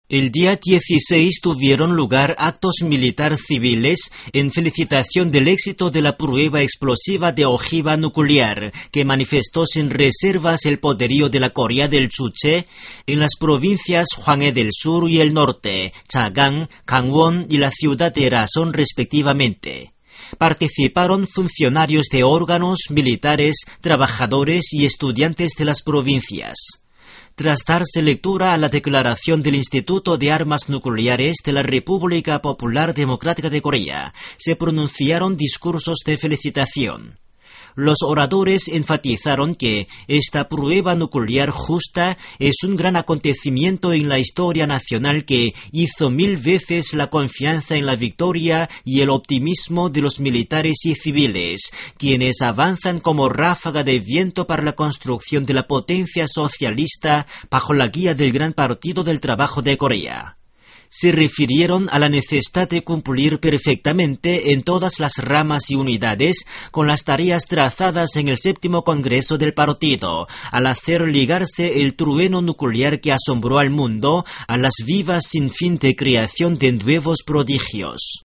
El día 16 tuvieron lugar actos militar civiles en felicitación del éxito de la prueba explosiva de ojiva nuclear, que manifestó sin reservas el poderío de la Corea del Chuche en las provincias Hwanghae del Sur y el Norte, Chagang, Gangwon y la ciudad de Rason respectivamente. Participaron funcionarios de órganos, militares, trabajadores y estudiantes de las provincias. Tras darse lectura a la declaración del Instituto de Armas Nucleares de la República Popular Democrática de Corea, se pronunciaron discursos de felicitación. Los oradores enfatizaron que esta prueba nuclear justa es un gran acontecimiento en la historia nacional que hizo 1000 veces la confianza en la victoria y el optimismo de los militares y civiles, quienes avanzan como ráfaga de viento para la construcción de la potencia socialista bajo la guía del Gran Partido del Trabajo de Corea. Se refirieron a la necesidad de cumplir perfectamente en todas las ramas y unidades con las tareas trazadas en el 7º Congreso del Partido, al hacer ligarse el trueno nuclear que asombró al mundo a las vivas sin fin de creación de nuevos prodigios.